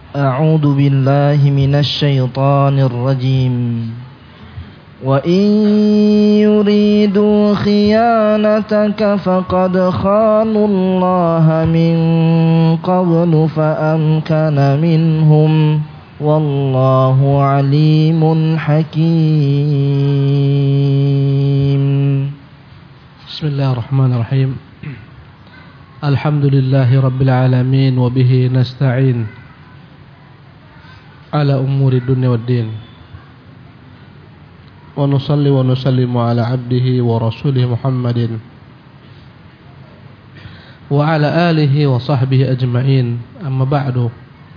أعوذ بالله من الشيطان الرجيم وإن يريدوا خيانتك فقد خانوا الله من قبل فأمكن منهم والله عليم حكيم. بسم الله الرحمن الرحيم. الحمد لله رب العالمين وبه نستعين على أمور الدنيا والدين ونصلي ونسلم على عبده ورسوله محمد وعلى آله وصحبه أجمعين. أما بعد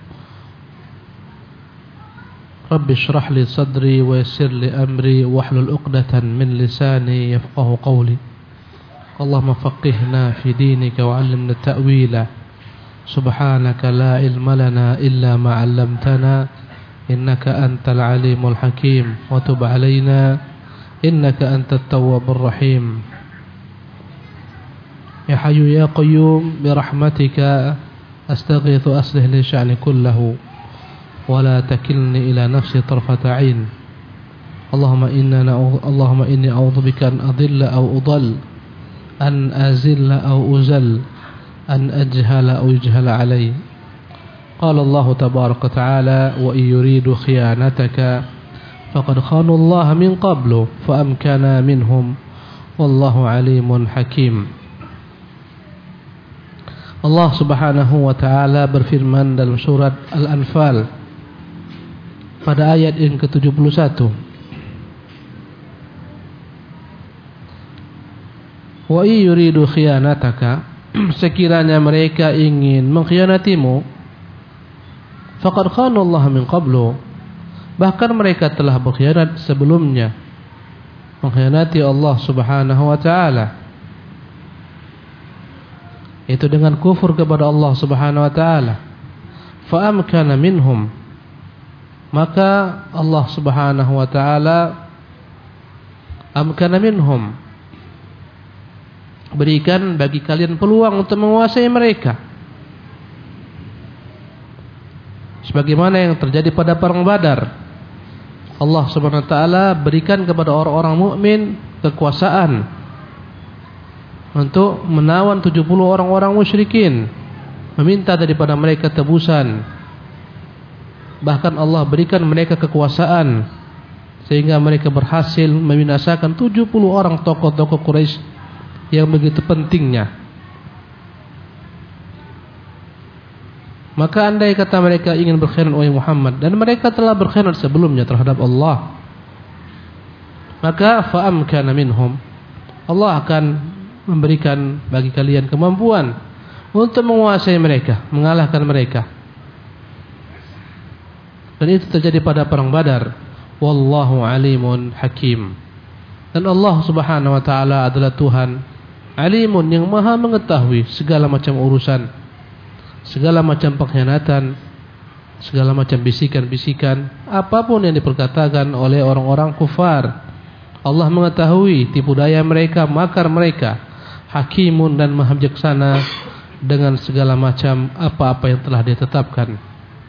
رب اشرح لي صدري ويسر لي أمري واحلل عقدة من لساني يفقه قولي. اللهم فقهنا في دينك وعلمنا التأويل. سبحانك لا علم لنا إلا ما علمتنا إنك أنت العليم الحكيم وتب علينا إنك أنت التواب الرحيم. يا حي يا قيوم برحمتك أستغيث أصلح لي شأني كله ولا تكلني إلى نفسي طرفة عين. اللهم إني أعوذ بك أن أضل أو أضل، أن أزل أو أزل، أن أجهل أو يجهل علي. قال الله تبارك وتعالى وإن يريدوا خيانتك فقد خانوا الله من قبل فأمكن منهم والله عليم حكيم. Allah subhanahu wa ta'ala berfirman dalam surat Al-Anfal pada ayat yang ke-71, wa yuridu khiyanataka, sekiranya mereka ingin mengkhianatimu, faqad khanu Allah min qablu, bahkan mereka telah berkhianat sebelumnya, mengkhianati Allah subhanahu wa ta'ala, itu dengan kufur kepada Allah subhanahu wa ta'ala. Fa amkana minhum, maka Allah subhanahu wa ta'ala amkana minhum, berikan bagi kalian peluang untuk menguasai mereka, sebagaimana yang terjadi pada perang Badar. Allah subhanahu wa ta'ala berikan kepada orang-orang mukmin kekuasaan untuk menawan 70 orang-orang musyrikin, meminta daripada mereka tebusan. Bahkan Allah berikan mereka kekuasaan sehingga mereka berhasil membinasakan 70 orang tokoh-tokoh Quraisy yang begitu pentingnya. Maka andai kata mereka ingin berkhianat wahai Muhammad, dan mereka telah berkhianat sebelumnya terhadap Allah, maka fa amkana minhum, Allah akan memberikan bagi kalian kemampuan untuk menguasai mereka, mengalahkan mereka. Dan itu terjadi pada perang Badar. Wallahu alimun hakim. Dan Allah subhanahu wa ta'ala adalah Tuhan alimun, yang maha mengetahui segala macam urusan, segala macam pengkhianatan, segala macam bisikan-bisikan, apapun yang diperkatakan oleh orang-orang kufar. Allah mengetahui tipu daya mereka, makar mereka. Hakimun, dan maha bijaksana dengan segala macam apa-apa yang telah ditetapkan.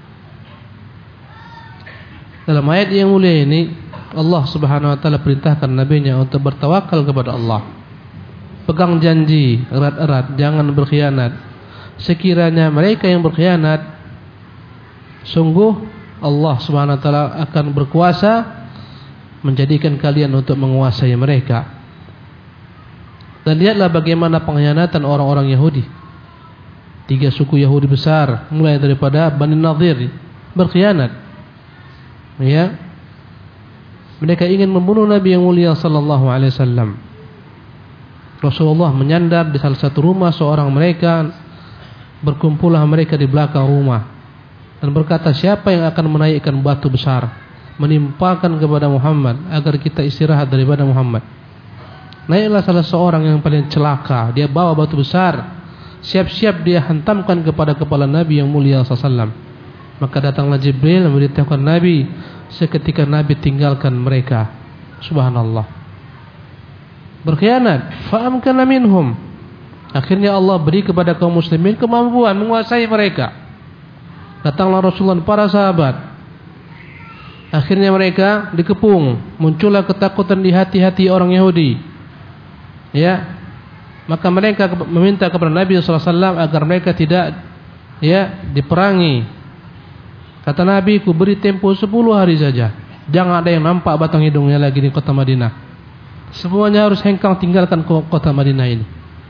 Dalam ayat yang mulia ini, Allah subhanahu wa ta'ala perintahkan nabinya untuk bertawakal kepada Allah, pegang janji erat-erat, jangan berkhianat. Sekiranya mereka yang berkhianat, sungguh Allah subhanahu wa ta'ala akan berkuasa menjadikan kalian untuk menguasai mereka. Dan lihatlah bagaimana pengkhianatan orang-orang Yahudi. 3 suku Yahudi besar, mulai daripada Bani Nadir, berkhianat. Ya, mereka ingin membunuh Nabi yang mulia sallallahu alaihi wasallam. Rasulullah menyandar di salah satu rumah seorang mereka, berkumpullah mereka di belakang rumah dan berkata, siapa yang akan menaikkan batu besar menimpakan kepada Muhammad agar kita istirahat daripada Muhammad? Naiklah salah seorang yang paling celaka, dia bawa batu besar, siap-siap dia hantamkan kepada kepala Nabi yang mulia sallallahu alaihi wasallam. Maka datanglah Jibril memberitahukan Nabi, seketika Nabi tinggalkan mereka. Subhanallah, berkhianat. Fa'amkana minhum, akhirnya Allah beri kepada kaum muslimin kemampuan menguasai mereka. Datanglah Rasulullah dan para sahabat. Akhirnya mereka dikepung, muncullah ketakutan di hati-hati orang Yahudi. Ya, maka mereka meminta kepada Nabi SAW agar mereka tidak diperangi. Kata Nabi, ku beri tempo 10 hari saja. Jangan ada yang nampak batang hidungnya lagi di kota Madinah. Semuanya harus hengkang tinggalkan kota Madinah ini.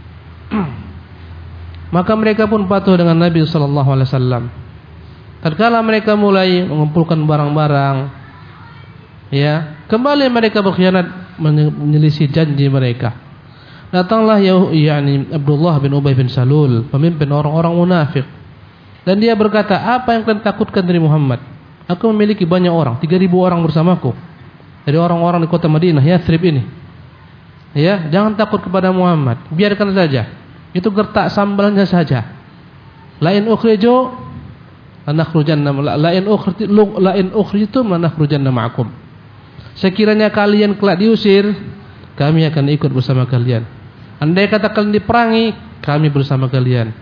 Maka mereka pun patuh dengan Nabi SAW. Tatkala mereka mulai mengumpulkan barang-barang, kembali mereka berkhianat, menyelisih janji mereka. Datanglah Abdullah bin Ubay bin Salul, pemimpin orang-orang munafik. Dan dia berkata, apa yang kalian takutkan dari Muhammad? Aku memiliki banyak orang, 3.000 orang bersamaku. Dari orang-orang di kota Madinah, Yathrib ini. Jangan takut kepada Muhammad, biarkan saja. Itu gertak sambalnya saja. Lain ukhrijo lanakhrujanna lain ukhritum lanakhrujanna ma'akum. Sekiranya kalian kelak diusir, kami akan ikut bersama kalian. Andai kata kalian diperangi, kami bersama kalian.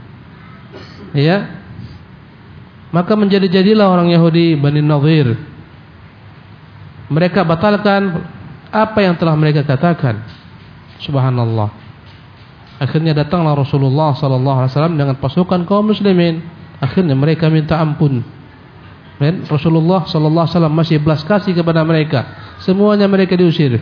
Maka menjadi-jadilah orang Yahudi Bani Nadhir. Mereka batalkan apa yang telah mereka katakan. Subhanallah. Akhirnya datanglah Rasulullah SAW dengan pasukan kaum muslimin. Akhirnya mereka minta ampun. Dan Rasulullah SAW masih belas kasih kepada mereka. Semuanya mereka diusir.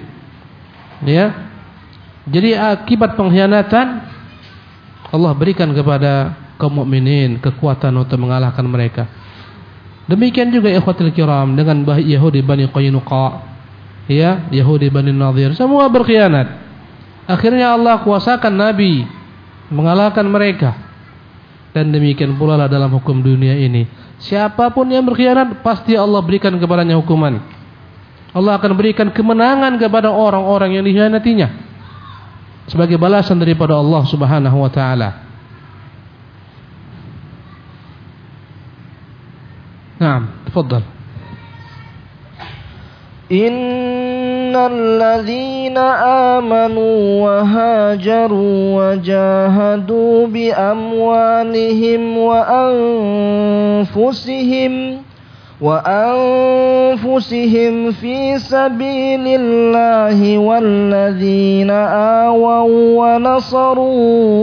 Jadi akibat pengkhianatan, Allah berikan kepada kaum mukminin kekuatan untuk mengalahkan mereka. Demikian juga ikhwatul kiram dengan Yahudi Bani Qaynuqa, Yahudi Bani Nadhir, semua berkhianat. Akhirnya Allah kuasakan Nabi mengalahkan mereka. Dan demikian pula lah dalam hukum dunia ini. Siapapun yang berkhianat, pasti Allah berikan kepadanya hukuman. Allah akan berikan kemenangan kepada orang-orang yang dikhianatinya sebagai balasan daripada Allah Subhanahu wa taala. Naam, tafadhal. Innal ladzina amanu wa hajaru wa jahadu bi amwalihim wa anfusihim fi sabilillahi walladzina awaw wa nasaru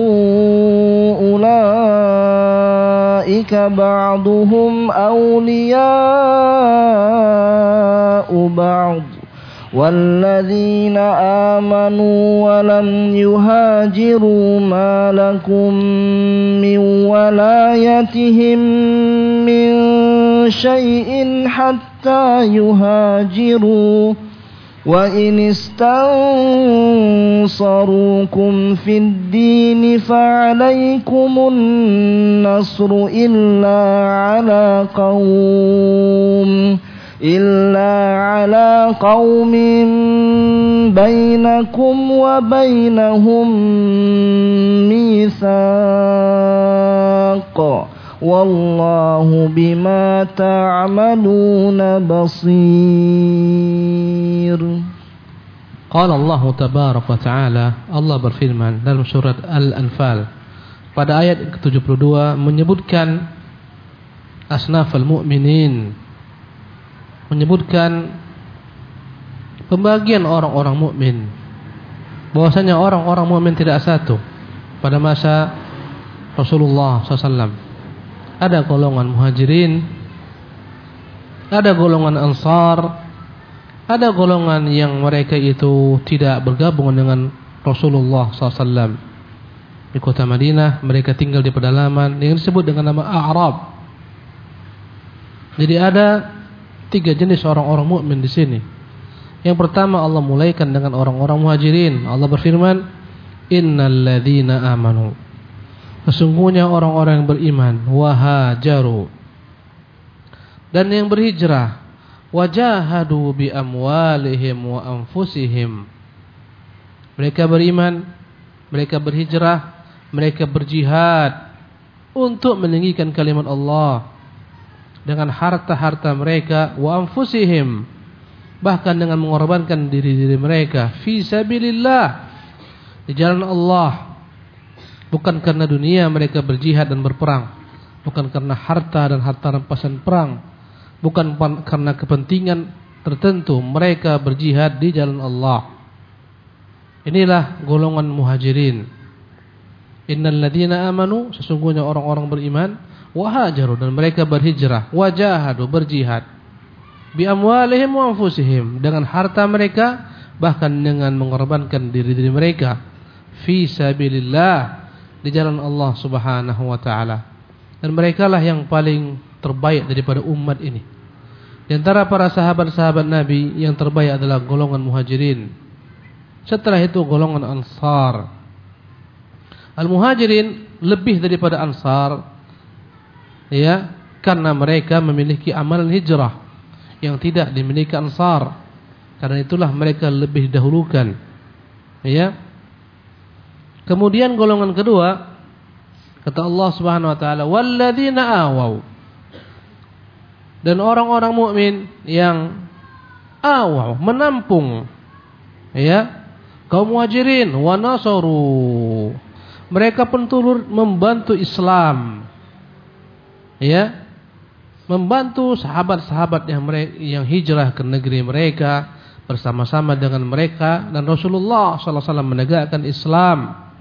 ulaika ba'duhum awliya'u ba'd walladzina amanu wa lam yuhajiru ma lakum min walayatihim min syai'in hatta yuhajiru wa in istansarukum fid din fa'alaykumun nasru illa ala qaumin bainakum wa bainahum mitsaq wallahu bima ta'maluna basir. Qala Allah tabaraka wa ta'ala, Allah berfirman dalam surat Al-Anfal pada ayat ke-72 menyebutkan asnafal mu'minin, menyebutkan pembagian orang-orang mukmin, bahwasanya orang-orang mukmin tidak satu pada masa Rasulullah SAW. Ada golongan muhajirin, ada golongan ansar, ada golongan yang mereka itu tidak bergabung dengan Rasulullah SAW. Di kota Madinah mereka tinggal di pedalaman yang disebut dengan nama A'rab. Jadi ada 3 jenis orang-orang mukmin di sini. Yang pertama Allah mulaikan dengan orang-orang muhajirin. Allah berfirman, innal ladzina amanu, sesungguhnya orang-orang yang beriman, wahajaru, dan yang berhijrah, wajahadu bi amwalihim wa anfusihim. Mereka beriman, mereka berhijrah, mereka berjihad untuk meninggikan kalimat Allah dengan harta-harta mereka, wa anfusihim, bahkan dengan mengorbankan diri-diri mereka fi sabilillah, di jalan Allah. Bukan karena dunia mereka berjihad dan berperang, bukan karena harta dan harta rampasan perang, bukan karena kepentingan tertentu, mereka berjihad di jalan Allah. Inilah golongan muhajirin. Innal ladzina amanu, sesungguhnya orang-orang beriman, wahajaru, dan mereka berhijrah, wajahadu, berjihad, bi amwalihim wa anfusihim, dengan harta mereka, bahkan dengan mengorbankan diri-diri mereka, fi sabilillah, di jalan Allah Subhanahu wa taala. Dan merekalah yang paling terbaik daripada umat ini. Di antara para sahabat-sahabat Nabi, yang terbaik adalah golongan muhajirin. Setelah itu golongan ansar. Al-muhajirin lebih daripada ansar, ya, karena mereka memiliki amalan hijrah yang tidak dimiliki ansar. Karena itulah mereka lebih didahulukan, ya. Kemudian golongan kedua, kata Allah Subhanahu wa taala, walladzina awaw, dan orang-orang mukmin yang awaw, menampung, ya, kaum muhajirin, wa nasaru, mereka pun turut membantu Islam, ya, membantu sahabat-sahabat yang hijrah ke negeri mereka bersama-sama dengan mereka, dan Rasulullah sallallahu alaihi wasallam menegakkan Islam,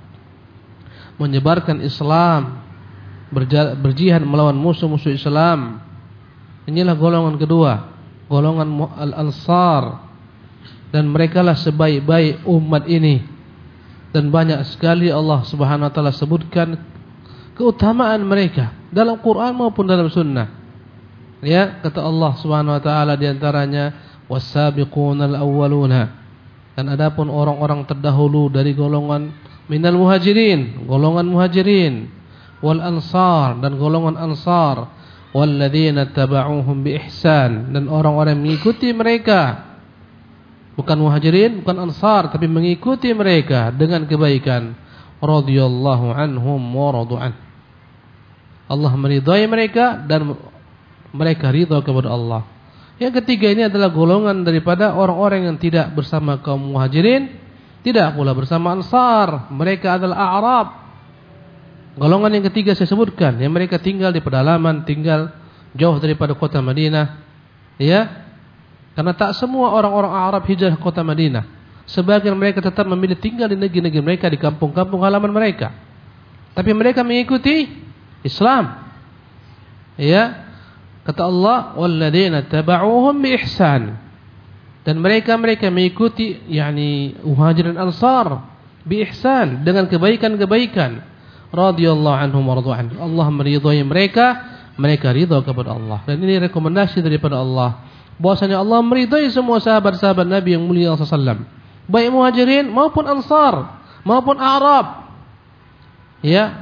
menyebarkan Islam, berjihad melawan musuh-musuh Islam. Inilah golongan kedua, golongan al-ansar, dan merekalah sebaik-baik umat ini. Dan banyak sekali Allah Subhanahu wa taala sebutkan keutamaan mereka dalam Quran maupun dalam sunnah. Ya, kata Allah Subhanahu wa taala di antaranya was-sabiqunal awwaluna, dan adapun orang-orang terdahulu dari golongan minal muhajirin, golongan muhajirin, wal ansar, dan golongan ansar, walladzina tabauhum bi ihsan, dan orang-orang yang mengikuti mereka, bukan muhajirin, bukan ansar, tapi mengikuti mereka dengan kebaikan, radhiyallahu anhum wa radu'an, Allah meridai mereka dan mereka ridha kepada Allah. Yang ketiga ini adalah golongan daripada orang-orang yang tidak bersama kaum muhajirin, tidak pula bersama ansar, mereka adalah A'rab. Golongan yang ketiga saya sebutkan, yang mereka tinggal di pedalaman, tinggal jauh daripada kota Madinah, ya. Karena tak semua orang-orang Arab hijrah ke kota Madinah. Sebagian mereka tetap memilih tinggal di negeri-negeri mereka, di kampung-kampung halaman mereka. Tapi mereka mengikuti Islam. Ya. Kata Allah, walladzina tabauhum bi ihsan. Dan mereka mengikuti, yakni muhajirin ansar, bi ihsan, dengan kebaikan-kebaikan. Radhiyallahu anhum wa radu'an. Allah meridhai mereka, mereka ridha kepada Allah. Dan ini rekomendasi daripada Allah, bahwasanya Allah meridai semua sahabat-sahabat Nabi yang mulia sallallahu, baik muhajirin maupun ansar maupun Arab. Ya,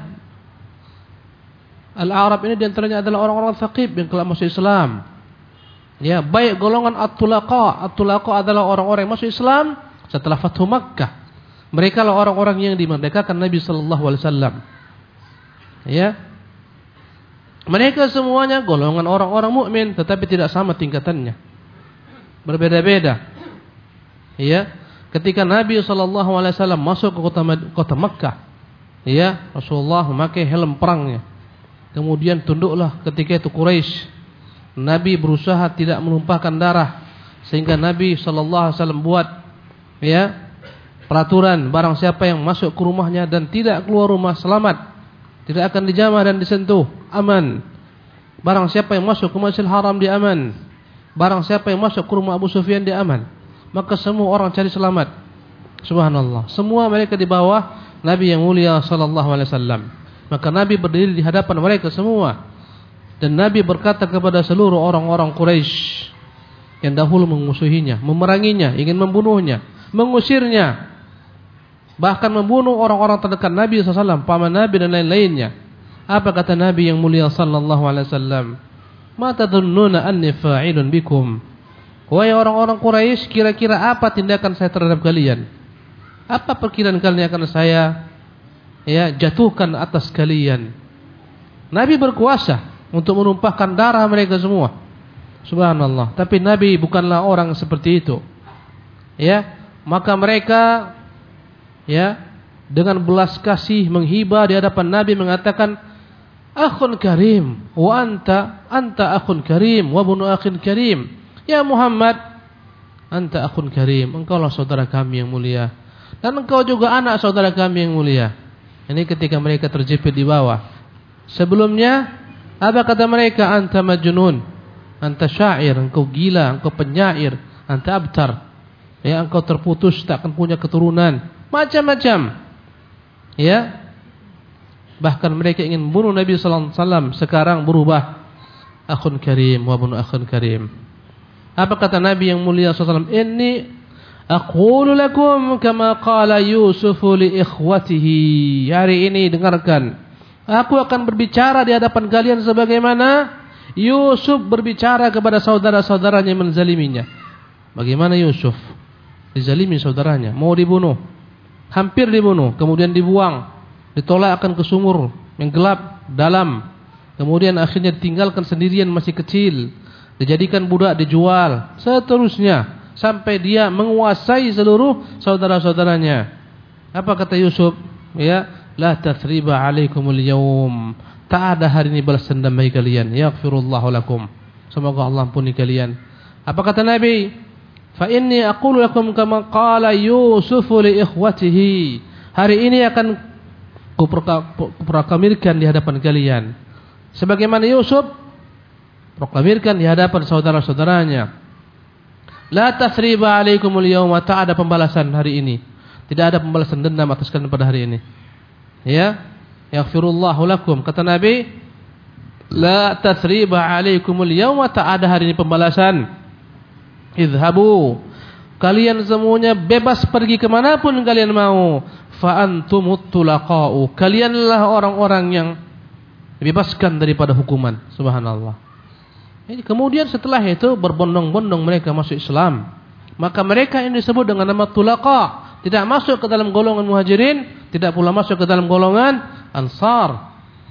al-Arab ini diantaranya adalah orang-orang Thaqif yang telah masuk Islam. Ya, baik golongan at-tulaqa. At-tulaqa adalah orang-orang yang masuk Islam setelah Fathu Makkah. Mereka lah orang-orang yang dimerdekakan Nabi sallallahu alaihi wasallam. Ya, mereka semuanya golongan orang-orang mukmin, tetapi tidak sama tingkatannya, berbeda-beda. Ya, ketika Nabi sallallahu alaihi wasallam masuk ke kota Makkah, ya, Rasulullah memakai helm perangnya. Kemudian tunduklah ketika itu Quraisy. Nabi berusaha tidak menumpahkan darah, sehingga Nabi sallallahu alaihi wasallam buat, ya, peraturan, barang siapa yang masuk ke rumahnya dan tidak keluar rumah selamat, tidak akan dijamah dan disentuh, aman. Barang siapa yang masuk ke Masjidil Haram dia aman. Barang siapa yang masuk ke rumah Abu Sufyan dia aman. Maka semua orang cari selamat. Subhanallah. Semua mereka di bawah Nabi yang mulia sallallahu alaihi wasallam. Maka Nabi berdiri di hadapan mereka semua, dan Nabi berkata kepada seluruh orang-orang Quraisy yang dahulu memusuhinya, memeranginya, ingin membunuhnya, mengusirnya, bahkan membunuh orang-orang terdekat Nabi SAW, paman Nabi dan lain-lainnya. Apa kata Nabi yang mulia sallallahu alaihi wasallam? Ma tadhunnuna anni fa'ilun bikum? Wahai orang-orang Quraisy, kira-kira apa tindakan saya terhadap kalian? Apa perkiraan kalian akan saya, ya, jatuhkan atas kalian? Nabi berkuasa untuk menumpahkan darah mereka semua. Subhanallah. Tapi Nabi bukanlah orang seperti itu. Ya, maka mereka, ya, dengan belas kasih menghibah di hadapan Nabi, mengatakan, akhun karim wa anta akhun karim wa ibnu akhin karim. Ya Muhammad, anta akhun karim, engkaulah saudara kami yang mulia, dan engkau juga anak saudara kami yang mulia. Ini ketika mereka terjepit di bawah. Sebelumnya apa kata mereka? Anta majnun, anta syair, engkau gila, engkau penyair, anta abtar, ya, engkau terputus, tak akan punya keturunan, macam-macam. Ya, bahkan mereka ingin membunuh Nabi sallallahu alaihi wasallam. Sekarang berubah, akhun karim wa ibnu akhun karim. Apa kata Nabi yang mulia sallallahu alaihi wasallam? Inni aqulu lakum kama qala Yusuf li ikhwatihi. Hari ini dengarkan, aku akan berbicara di hadapan kalian sebagaimana Yusuf berbicara kepada saudara-saudaranya yang menzaliminya. Bagaimana Yusuf dizalimi saudaranya, mau dibunuh, hampir dibunuh, kemudian dibuang, ditolakkan ke sumur yang gelap dalam, kemudian akhirnya ditinggalkan sendirian masih kecil, dijadikan budak, dijual, seterusnya sampai dia menguasai seluruh saudara-saudaranya. Apa kata Yusuf? Ya, la tathriba alaikumul yawm. Tak ada hari ini balas dendam bagi kalian. Yaghfirullahu lakum. Semoga Allah ampuni kalian. Apa kata Nabi? Fa inni aqulu lakum kama qala Yusuf li ikhwatihi. Hari ini akan kuproklamirkan di hadapan kalian sebagaimana Yusuf proklamirkan di hadapan saudara-saudaranya. La tathriba alaikumul yawma. Tak ada pembalasan hari ini. Tidak ada pembalasan dendam atas kalian pada hari ini. Ya, yaghfirullahu lakum. Kata Nabi, la tathriba alaikumul yawma. Tak ada hari ini pembalasan. Idhabu, kalian semuanya bebas pergi kemanapun kalian mau. Fa antumut tulaqa'u, kalianlah orang-orang yang dibebaskan daripada hukuman. Subhanallah. Kemudian setelah itu berbondong-bondong mereka masuk Islam. Maka mereka ini disebut dengan nama tulaqa. Tidak masuk ke dalam golongan muhajirin, tidak pula masuk ke dalam golongan ansar.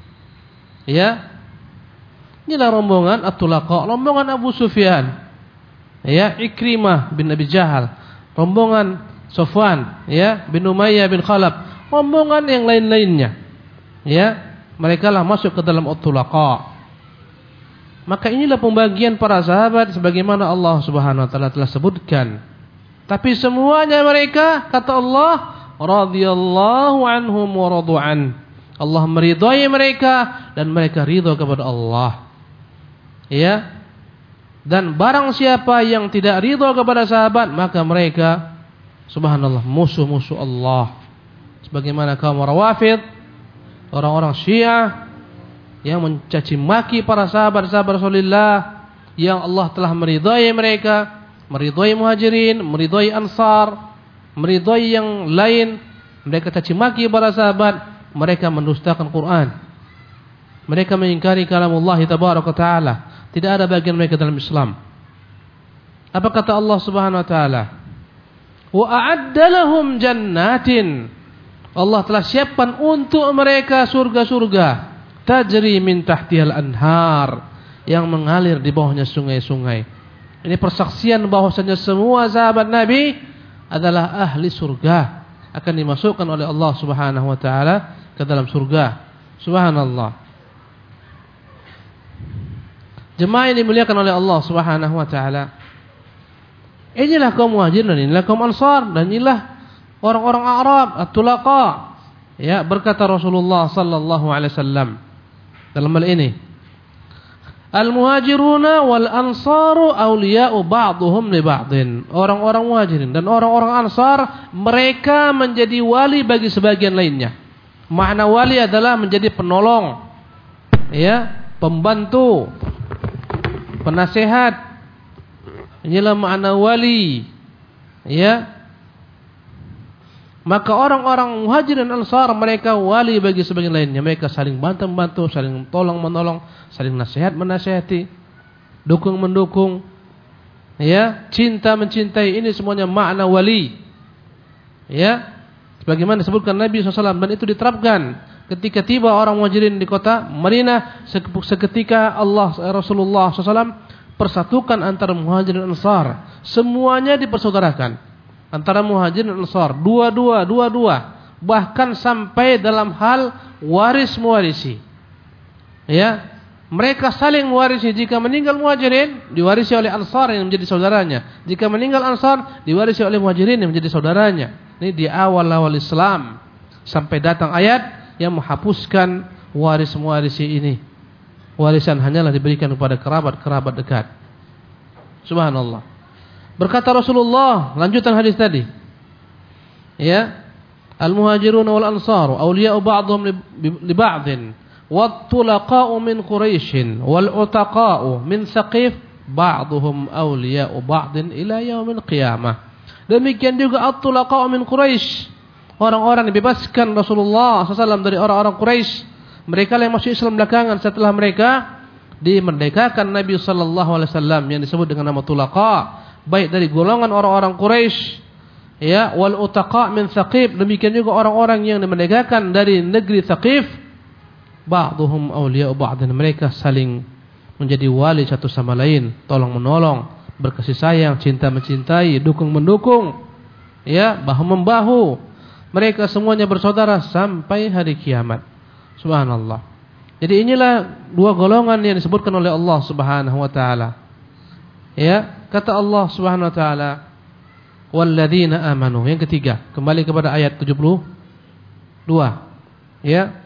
Ya, inilah rombongan at-tulaqa, rombongan Abu Sufyan, ya, Ikrimah bin Abi Jahal, rombongan Sofwan, ya, bin Umayyah bin Khalaf, rombongan yang lain-lainnya. Ya, mereka lah masuk ke dalam at-tulaqa. Maka inilah pembagian para sahabat sebagaimana Allah Subhanahu wa taala telah sebutkan. Tapi semuanya mereka, kata Allah, radhiyallahu anhum wa radu'an. Allah meridhai mereka dan mereka ridha kepada Allah. Ya. Dan barang siapa yang tidak ridha kepada sahabat, maka mereka, subhanallah, musuh-musuh Allah. Sebagaimana kaum Rawafid, orang-orang Syiah yang mencaci maki para sahabat-sahabat Rasulullah yang Allah telah meridhai mereka, meridhai muhajirin, meridhai ansar, meridhai yang lain. Mereka caci maki para sahabat, mereka mendustakan Quran, mereka mengingkari kalamullah tabaraka taala. Tidak ada bagian mereka dalam Islam. Apa kata Allah Subhanahu wa taala? Wa a'adda lahum jannatin. Allah telah siapkan untuk mereka surga-surga, tajri min tahtihal anhar, yang mengalir di bawahnya sungai-sungai. Ini persaksian bahwasanya semua sahabat Nabi adalah ahli surga, akan dimasukkan oleh Allah Subhanahu wa taala ke dalam surga. Subhanallah. Jemaah yang dimuliakan oleh Allah Subhanahu wa taala. Inilah kaum muhajirin, inilah kaum ansar, dan inilah orang-orang Arab at-tulaqa. Ya, berkata Rasulullah sallallahu alaihi wasallam dalam hal ini, al-muhajiruna wal ansaru awliya'u ba'dhum li ba'din. Orang-orang muhajirin dan orang-orang ansar, mereka menjadi wali bagi sebagian lainnya. Makna wali adalah menjadi penolong, ya, pembantu, penasehat. Inilah makna wali. Ya. Maka orang-orang muhajirin ansar, mereka wali bagi sebagian lainnya. Mereka saling bantu-bantu, saling tolong-menolong, saling nasihat-menasihati, dukung-mendukung, ya, cinta-mencintai. Ini semuanya makna wali. Ya. Sebagaimana disebutkan Nabi SAW, dan itu diterapkan ketika tiba orang muhajirin di kota Madinah. Seketika Rasulullah SAW persatukan antara muhajirin dan ansar. Semuanya dipersaudarakan antara muhajirin dan ansar, dua, bahkan sampai dalam hal waris mewarisi. Ya, mereka saling mewarisi. Jika meninggal Muhajirin, diwarisi oleh Ansar yang menjadi saudaranya. Jika meninggal Ansar, diwarisi oleh Muhajirin yang menjadi saudaranya. Ini di awal-awal Islam sampai datang ayat yang menghapuskan waris-mewarisi ini. Warisan hanyalah diberikan kepada kerabat-kerabat dekat. Subhanallah. Berkata Rasulullah, lanjutan hadis tadi. Ya, al-muhajirun wal ansar awliya'u ba'dhum li ba'dhin. Wat-tulaqa'u min Quraisy wal-utaqa'u min Saqif ba'dhum awliya'u ba'din ila yaumil qiyamah. Demikian juga at-tulaqa'u min Quraisy, orang-orang dibebaskan Rasulullah SAW dari orang-orang Quraisy. Mereka yang masuk Islam belakangan setelah mereka dimerdekakan Nabi SAW yang disebut dengan nama tulaqa, baik dari golongan orang-orang Quraisy, ya, wal-utaqa min Saqif. Demikian juga orang-orang yang dimerdekakan dari negeri Saqif. Ba'dhum awliya'u ba'din, mereka saling menjadi wali satu sama lain, tolong menolong, berkasih sayang, cinta mencintai, dukung mendukung, ya, bahu membahu. Mereka semuanya bersaudara sampai hari kiamat. Subhanallah. Jadi inilah dua golongan yang disebutkan oleh Allah Subhanahu wa taala. Ya, kata Allah Subhanahu wa taala, walladzina amanu. Yang ketiga, kembali kepada ayat 72. Ya.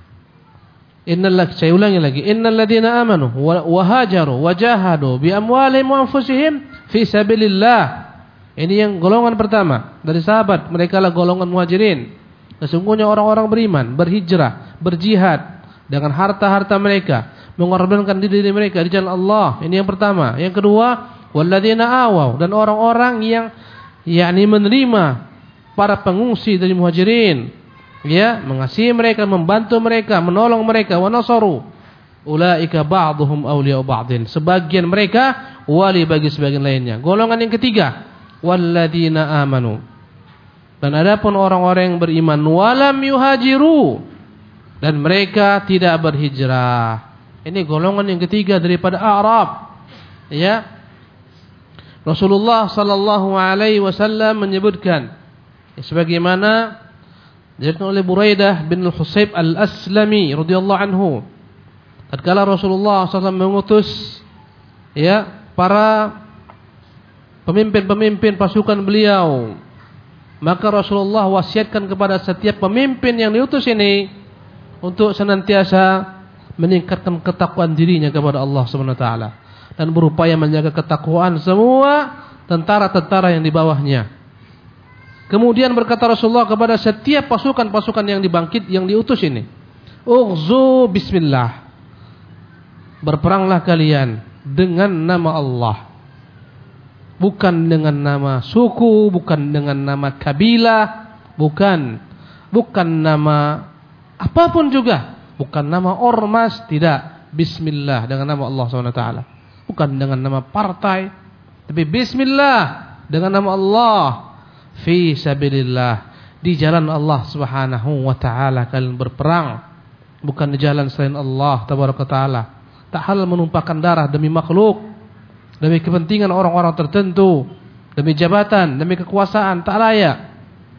Saya ulangi lagi. Innal ladzina amanu wa hajaru wa jahadu bi amwalihim wa anfusihim fi sabilillah. Ini yang golongan pertama dari sahabat, mereka lah golongan Muhajirin. Sesungguhnya orang-orang beriman, berhijrah, berjihad dengan harta-harta mereka, mengorbankan diri mereka di jalan Allah. Ini yang pertama. Yang kedua, walladzina awaw, dan orang-orang yang yakni menerima para pengungsi dari Muhajirin. Ya, mengasihi mereka, membantu mereka, menolong mereka, wa nasaru. Ulaika ba'dhum awliya'u ba'din. Sebagian mereka wali bagi sebagian lainnya. Golongan yang ketiga, walladzina amanu. Dan adapun orang-orang yang beriman walam yuhajiru, dan mereka tidak berhijrah. Ini golongan yang ketiga daripada Arab. Ya. Rasulullah sallallahu alaihi wasallam menyebutkan sebagaimana diriwayatkan oleh Buraidah bin Al-Husayb Al-Aslami radhiyallahu anhu, tatkala Rasulullah SAW mengutus ya para pemimpin-pemimpin pasukan beliau, maka Rasulullah wasiatkan kepada setiap pemimpin yang diutus ini untuk senantiasa meningkatkan ketakwaan dirinya kepada Allah Subhanahu wa taala dan berupaya menjaga ketakwaan semua tentara-tentara yang di bawahnya. Kemudian berkata Rasulullah kepada setiap pasukan-pasukan yang dibangkit, yang diutus ini, ughzu bismillah. Berperanglah kalian dengan nama Allah. Bukan dengan nama suku, bukan dengan nama kabilah, bukan nama apapun juga, bukan nama ormas, tidak. Bismillah, dengan nama Allah SWT. Bukan dengan nama partai, tapi bismillah, dengan nama Allah. Fi sabilillah, di jalan Allah Subhanahu wa taala kalian berperang, bukan di jalan selain Allah tabaraka taala. Tak halal menumpahkan darah demi makhluk, demi kepentingan orang-orang tertentu, demi jabatan, demi kekuasaan, tak layak.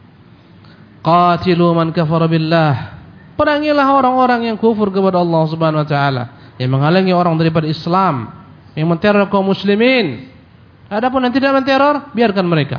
Qatilu man kafara billah, perangilah orang-orang yang kufur kepada Allah Subhanahu wa taala, yang menghalangi orang daripada Islam, yang menteror kaum muslimin. Adapun yang tidak menteror, biarkan mereka.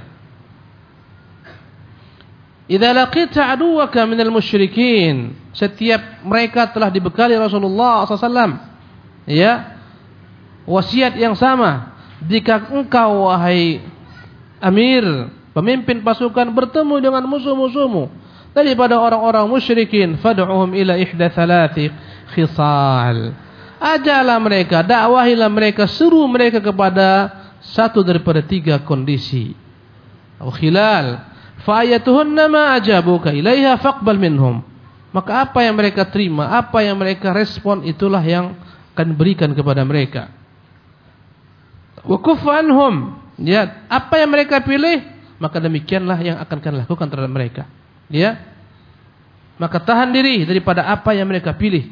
Idza laqita aduwaka minal musyrikin, setiap mereka telah dibekali Rasulullah SAW, ya, wasiat yang sama. Jika engkau wahai amir, pemimpin pasukan, bertemu dengan musuh-musuhmu daripada orang-orang musyrikin, fad'uhum ila ihda thalathi khisal. Ajalah mereka, dakwahilah mereka, seru mereka kepada satu daripada tiga kondisi atau khilal. Fa'ayatuhunna ma ajabuka ilaiha faqbal minhum. Maka apa yang mereka terima, apa yang mereka respon, itulah yang akan berikan kepada mereka. Wa kuff anhum, ya, apa yang mereka pilih, maka demikianlah yang akan kalian lakukan terhadap mereka. Ya. Maka tahan diri daripada apa yang mereka pilih.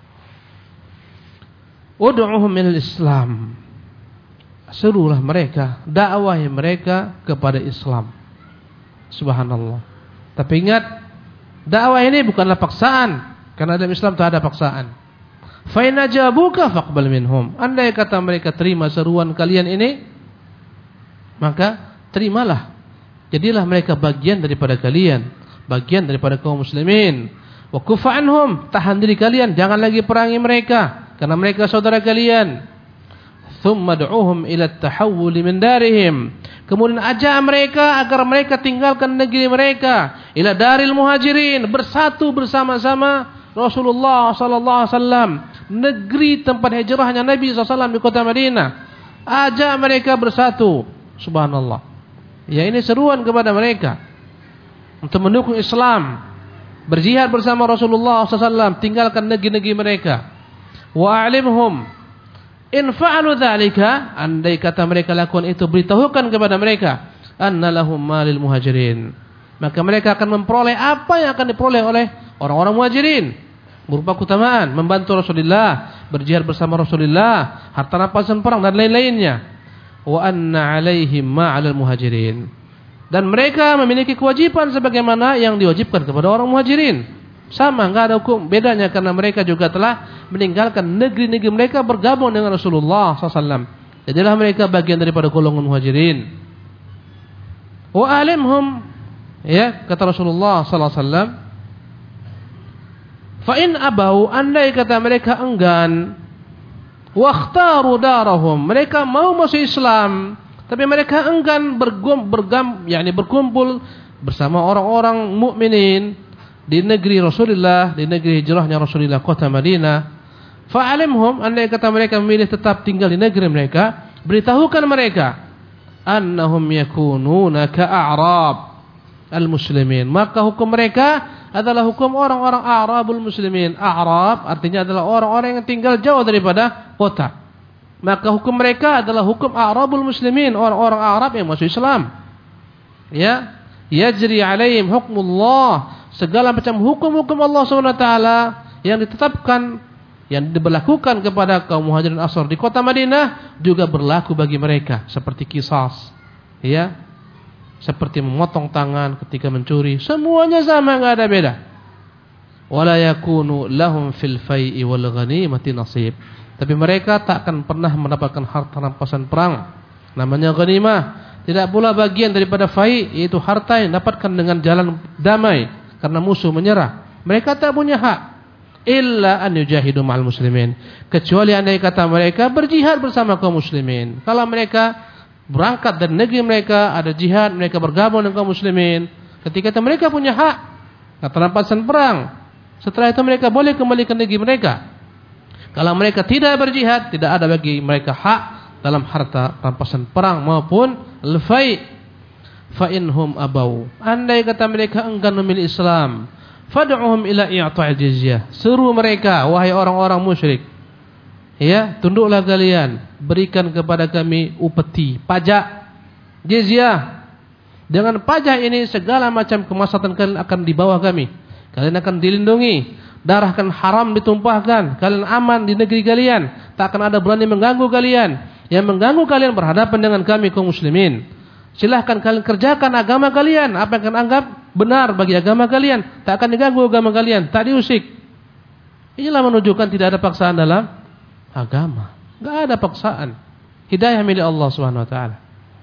Ud'uhum minal Islam. Serulah mereka, dakwahi mereka kepada Islam. Subhanallah. Tapi ingat, dakwah ini bukanlah paksaan, karena dalam Islam tak ada paksaan. Fa in ajabuka faqbal minhum. Andai kata mereka terima seruan kalian ini, maka terimalah. Jadilah mereka bagian daripada kalian, bagian daripada kaum muslimin. Wa kufa anhum, tahan diri kalian, jangan lagi perangi mereka karena mereka saudara kalian. Thumma du'uhum ila at-tahawul min darihim. Kemudian ajak mereka agar mereka tinggalkan negeri mereka, ila daril muhajirin, bersatu bersama-sama Rasulullah sallallahu alaihi wasallam, negeri tempat hijrahnya Nabi sallallahu alaihi wasallam di kota Madinah. Ajak mereka bersatu. Subhanallah. Ya, ini seruan kepada mereka untuk mendukung Islam, berjihad bersama Rasulullah sallallahu alaihi wasallam, tinggalkan negeri-negeri mereka. Wa a'limhum in fa'alu dzalika, andai kata mereka lakukan itu, beritahukan kepada mereka, anna lahum malil muhajirin, maka mereka akan memperoleh apa yang akan diperoleh oleh orang-orang muhajirin, berupa keutamaan membantu Rasulullah, berjihad bersama Rasulullah, harta rampasan perang dan lain-lainnya. Wa anna 'alaihim ma 'alal muhajirin, dan mereka memiliki kewajiban sebagaimana yang diwajibkan kepada orang muhajirin. Sama, enggak ada hukum bedanya, karena mereka juga telah meninggalkan negeri-negeri mereka, bergabung dengan Rasulullah SAW. Jadilah mereka bagian daripada golongan muhajirin. Wa alimhum, ya, kata Rasulullah SAW, fa in abau, andai kata mereka enggan, wakhtaru darahum, mereka mau masuk Islam tapi mereka enggan berkumpul bersama orang-orang mukminin di negeri Rasulullah, di negeri hijrahnya Rasulullah, kota Madinah. Fa'alimhum, andai kata mereka memilih tetap tinggal di negeri mereka, beritahukan mereka, annahum yakununa ka'a'rab al-muslimin, maka hukum mereka adalah hukum orang-orang A'rabul muslimin. A'rab artinya adalah orang-orang yang tinggal jauh daripada kota. Maka hukum mereka adalah hukum A'rabul muslimin, orang-orang Arab yang masuk Islam. Ya, yajri alaihim hukmullah, segala macam hukum-hukum Allah SWT yang ditetapkan, yang diberlakukan kepada kaum muhajirin Ansar di kota Madinah juga berlaku bagi mereka, seperti qisas, ya, seperti memotong tangan ketika mencuri, semuanya sama, enggak ada beda. Wala yakunu lahum fil fai'i wal ghanimati nasib, tapi mereka tak akan pernah mendapatkan harta rampasan perang, namanya ghanimah, tidak pula bagian daripada fai', yaitu harta yang dapatkan dengan jalan damai karena musuh menyerah. Mereka tak punya hak illa an yujahidu ma'al muslimin, kecuali andai kata mereka berjihad bersama kaum muslimin. Kalau mereka berangkat dari negeri mereka, ada jihad, mereka bergabung dengan kaum muslimin, ketika itu mereka punya hak atas rampasan perang. Setelah itu mereka boleh kembali ke negeri mereka. Kalau mereka tidak berjihad, tidak ada bagi mereka hak dalam harta rampasan perang maupun al-fai'. Fa inhum abau, andai kata mereka enggan memilih Islam, fad'uhum ila i'ta'il jizyah, seru mereka, wahai orang-orang musyrik, ya, tunduklah kalian, berikan kepada kami upeti, pajak, jizyah. Dengan pajak ini segala macam kemaslahatan kalian akan di bawah kami, kalian akan dilindungi, darah akan haram ditumpahkan, kalian aman di negeri kalian, tak akan ada berani mengganggu kalian. Yang mengganggu kalian berhadapan dengan kami kaum muslimin. Silahkan kalian kerjakan agama kalian, apa yang kalian anggap benar bagi agama kalian, tak akan diganggu agama kalian, tak diusik. Inilah menunjukkan tidak ada paksaan dalam agama, enggak ada paksaan. Hidayah milik Allah Subhanahu wa taala.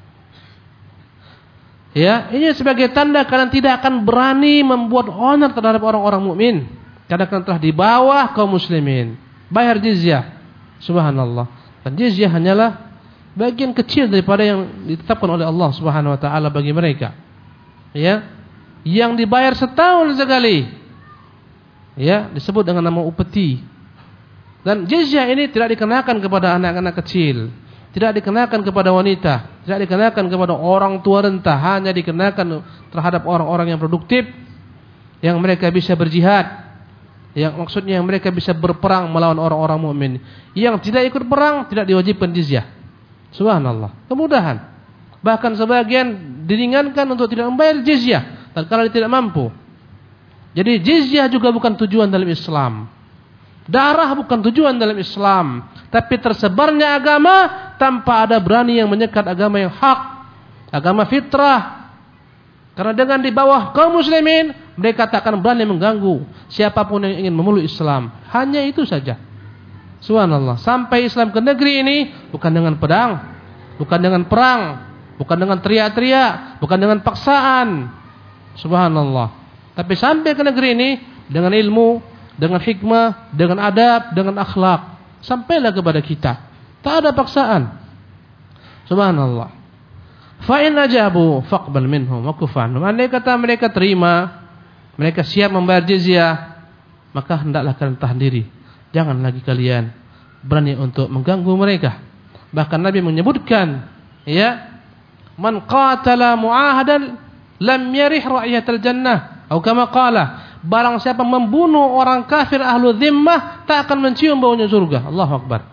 Ya, ini sebagai tanda kalian tidak akan berani membuat honor terhadap orang-orang mukmin, karena kalian telah di bawah kaum muslimin. Bayar jizyah. Subhanallah. Dan jizyah hanyalah bagian kecil daripada yang ditetapkan oleh Allah Subhanahu wa taala bagi mereka. Ya, yang dibayar setahun sekali. Ya, disebut dengan nama upeti. Dan jizyah ini tidak dikenakan kepada anak-anak kecil, tidak dikenakan kepada wanita, tidak dikenakan kepada orang tua renta, hanya dikenakan terhadap orang-orang yang produktif, yang mereka bisa berjihad, yang maksudnya mereka bisa berperang melawan orang-orang mukmin. Yang tidak ikut perang tidak diwajibkan jizyah. Subhanallah, kemudahan. Bahkan sebagian diringankan untuk tidak membayar jizyah kalau dia tidak mampu. Jadi jizyah juga bukan tujuan dalam Islam. Darah bukan tujuan dalam Islam, tapi tersebarnya agama tanpa ada berani yang menyekat agama yang hak, agama fitrah. Karena dengan di bawah kaum muslimin, mereka tak akan berani mengganggu siapapun yang ingin memeluk Islam. Hanya itu saja. Subhanallah. Sampai Islam ke negeri ini bukan dengan pedang, bukan dengan perang, bukan dengan teriak-teriak, bukan dengan paksaan. Subhanallah. Tapi sampai ke negeri ini dengan ilmu, dengan hikmah, dengan adab, dengan akhlak. Sampailah kepada kita. Tak ada paksaan. Subhanallah. Fa in ajabu faqbal minhum wa kuf anhum. Andai kata mereka terima, mereka siap membayar jizyah, maka hendaklah kalian tahan diri. Jangan lagi kalian berani untuk mengganggu mereka. Bahkan Nabi menyebutkan, ya, man qatala mu'ahadan lam yarih ra'iyatal jannah. Atau kama qala, barang siapa membunuh orang kafir ahlu dhimmah tak akan mencium baunya surga. Allahu Akbar.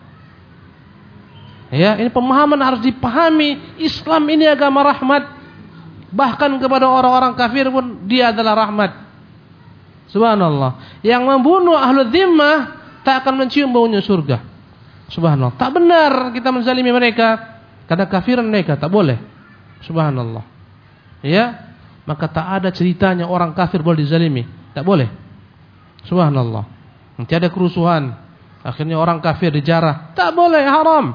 Ya, ini pemahaman harus dipahami. Islam ini agama rahmat. Bahkan kepada orang-orang kafir pun dia adalah rahmat. Subhanallah. Yang membunuh ahlu dhimmah tak akan mencium baunya surga. Subhanallah. Tak benar kita menzalimi mereka karena kafiran mereka, tak boleh. Subhanallah. Ya, maka tak ada ceritanya orang kafir boleh dizalimi, tak boleh. Subhanallah. Nanti ada kerusuhan, akhirnya orang kafir dijarah, tak boleh, haram.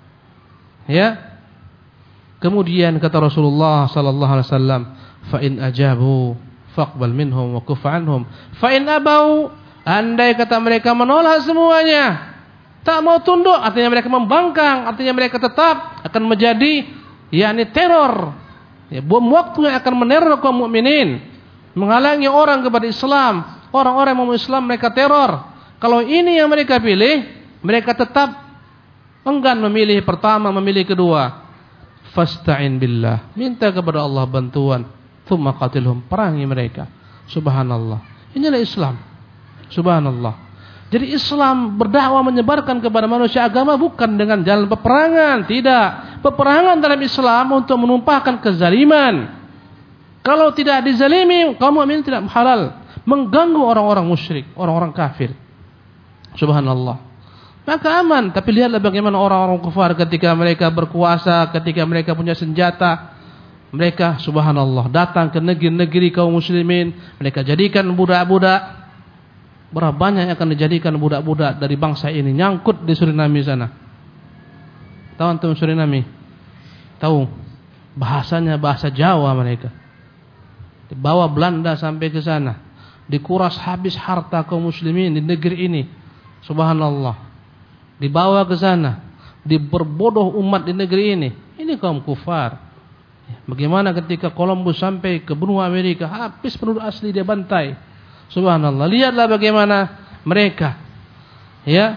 Ya. Kemudian kata Rasulullah sallallahu alaihi wasallam, fa in ajabu faqbal minhum wa kuf anhum, fa in abau, andai kata mereka menolak semuanya, tak mau tunduk, artinya mereka membangkang, artinya mereka tetap akan menjadi yakni teror. Ya, bom waktu yang akan meneror kaum mukminin, menghalangi orang kepada Islam. Orang-orang yang mau Islam mereka teror. Kalau ini yang mereka pilih, mereka tetap enggan memilih pertama, memilih kedua. Fasta'in billah, minta kepada Allah bantuan. Tsumma qatilhum, perangi mereka. Subhanallah. Inilah Islam. Subhanallah. Jadi Islam berdakwah menyebarkan kepada manusia agama bukan dengan jalan peperangan, tidak. Peperangan dalam Islam untuk menumpahkan kezaliman. Kalau tidak dizalimi, kaum mukmin tidak halal mengganggu orang-orang musyrik, orang-orang kafir. Subhanallah. Maka aman, tapi lihatlah bagaimana orang-orang kafir ketika mereka berkuasa, ketika mereka punya senjata, mereka subhanallah datang ke negeri-negeri kaum muslimin, mereka jadikan budak-budak. Berapa banyak yang akan dijadikan budak-budak dari bangsa ini nyangkut di Suriname sana. Tahu antum Suriname? Tahu? Bahasanya bahasa Jawa mereka. Dibawa Belanda sampai ke sana. Dikuras habis harta kaum muslimin di negeri ini. Subhanallah. Dibawa ke sana. Diperbodoh umat di negeri ini. Ini kaum kufar. Bagaimana ketika Columbus sampai ke benua Amerika, habis penduduk asli dia bantai. Subhanallah. Lihatlah bagaimana mereka, ya,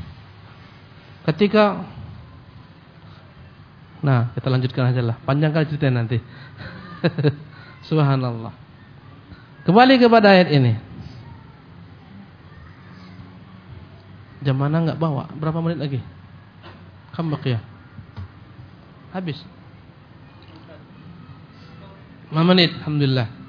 ketika, nah kita lanjutkan aja lah, panjang kali cerita nanti. Subhanallah. Kembali kepada ayat ini. Jam mana nggak bawa? Berapa menit lagi? Kambak ya? Habis. 5 menit, alhamdulillah.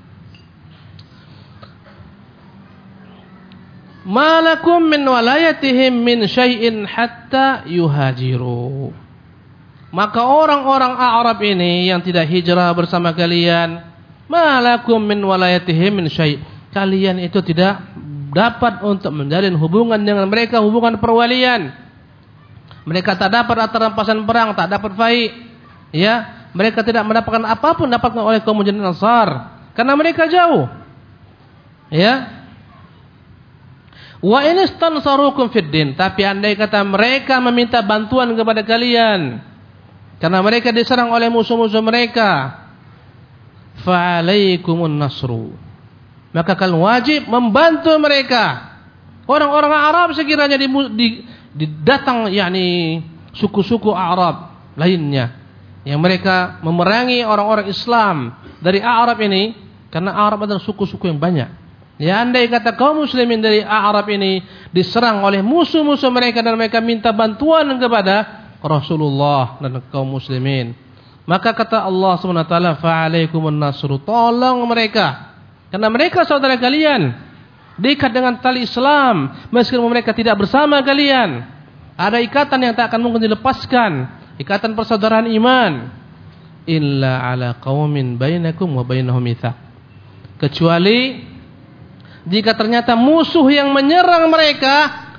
Malakum min walayatihim min syai'in hatta yuhajiru. Maka orang-orang Arab ini yang tidak hijrah bersama kalian, malakum min walayatihim min syai'. Kalian itu tidak dapat untuk menjalin hubungan dengan mereka, hubungan perwalian. Mereka tak dapat atas rampasan perang, tak dapat fai'. Ya, mereka tidak mendapatkan apapun dapatkan oleh kaum Muhajirin Ansar karena mereka jauh. Ya. Wa in istansarukum fid din, tapi andai kata mereka meminta bantuan kepada kalian karena mereka diserang oleh musuh-musuh mereka, fa alaikumun nasru, maka kalian wajib membantu mereka. Orang-orang Arab sekiranya datang yakni suku-suku Arab lainnya yang mereka memerangi orang-orang Islam dari Arab ini, karena Arab adalah suku-suku yang banyak. Ya, andai kata kaum muslimin dari Arab ini diserang oleh musuh-musuh mereka dan mereka minta bantuan kepada Rasulullah dan kaum muslimin, maka kata Allah Subhanahu wa taala, fa alaikumun nasru, tolong mereka karena mereka saudara kalian, diikat dengan tali Islam meskipun mereka tidak bersama kalian. Ada ikatan yang tak akan mungkin dilepaskan, ikatan persaudaraan iman. Illa ala qaumin bainakum wa bainahum mitsaq, kecuali jika ternyata musuh yang menyerang mereka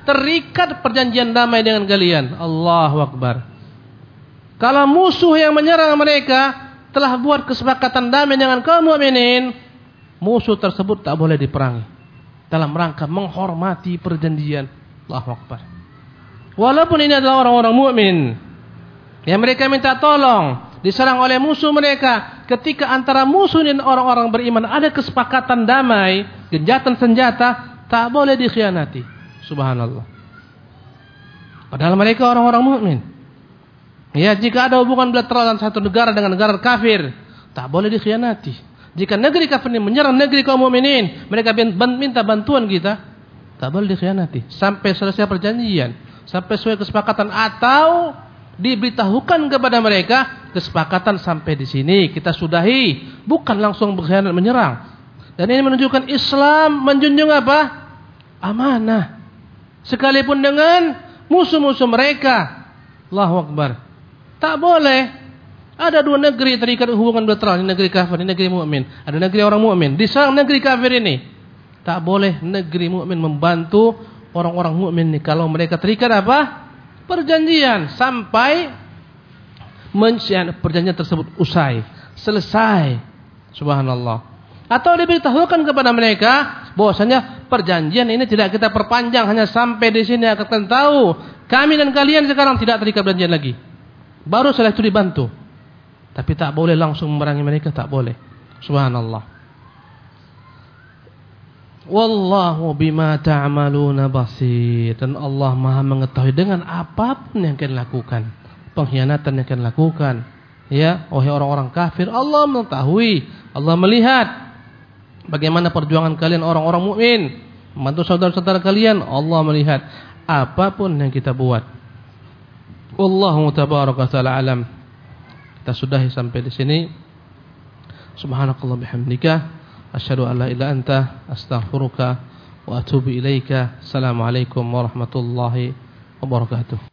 terikat perjanjian damai dengan kalian. Allahu Akbar. Kalau musuh yang menyerang mereka telah buat kesepakatan damai dengan kaum mukminin, musuh tersebut tak boleh diperangi dalam rangka menghormati perjanjian. Allahu Akbar. Walaupun ini adalah orang-orang mukmin yang mereka minta tolong, diserang oleh musuh mereka, ketika antara musuh dan orang-orang beriman ada kesepakatan damai, gencatan senjata, tak boleh dikhianati. Subhanallah. Padahal mereka orang-orang mukmin. Ya, jika ada hubungan bilateral satu negara dengan negara kafir, tak boleh dikhianati. Jika negeri kafir ini menyerang negeri kaum mukminin, mereka minta bantuan kita, tak boleh dikhianati sampai selesai perjanjian, sampai sesuai kesepakatan, atau diberitahukan kepada mereka kesepakatan sampai di sini kita sudahi, bukan langsung berkhianat menyerang. Dan ini menunjukkan Islam menjunjung apa? Amanah. Sekalipun dengan musuh-musuh mereka. Allahu Akbar. Tak boleh. Ada dua negeri terikat hubungan bilateral, negeri kafir, negeri mukmin. Ada negeri orang mukmin diserang negeri kafir ini. Tak boleh negeri mukmin membantu orang-orang mukmin ini kalau mereka terikat apa? Perjanjian sampai perjanjian tersebut usai, selesai. Subhanallah. Atau diberitahukan kepada mereka bahwasanya perjanjian ini tidak kita perpanjang, hanya sampai di sini, akan tahu kami dan kalian sekarang tidak terikat perjanjian lagi. Baru setelah itu dibantu. Tapi tak boleh langsung memerangi mereka, tak boleh. Subhanallah. Wallahu bima ta'maluna basir. Dan Allah Maha mengetahui dengan apapun yang kalian lakukan. Pengkhianatan yang kalian lakukan. Ya, wahai orang-orang kafir, Allah mengetahui, Allah melihat bagaimana perjuangan kalian orang-orang mukmin, membantu saudara-saudara kalian. Allah melihat apapun yang kita buat. Wallahu tabaraka ta'ala alam. Kita sudahi sampai di sini. Subhanakallah bihamdika, asyhadu an la ilaha illa anta, astaghfiruka wa atubu ilaika. Assalamualaikum warahmatullahi wabarakatuh.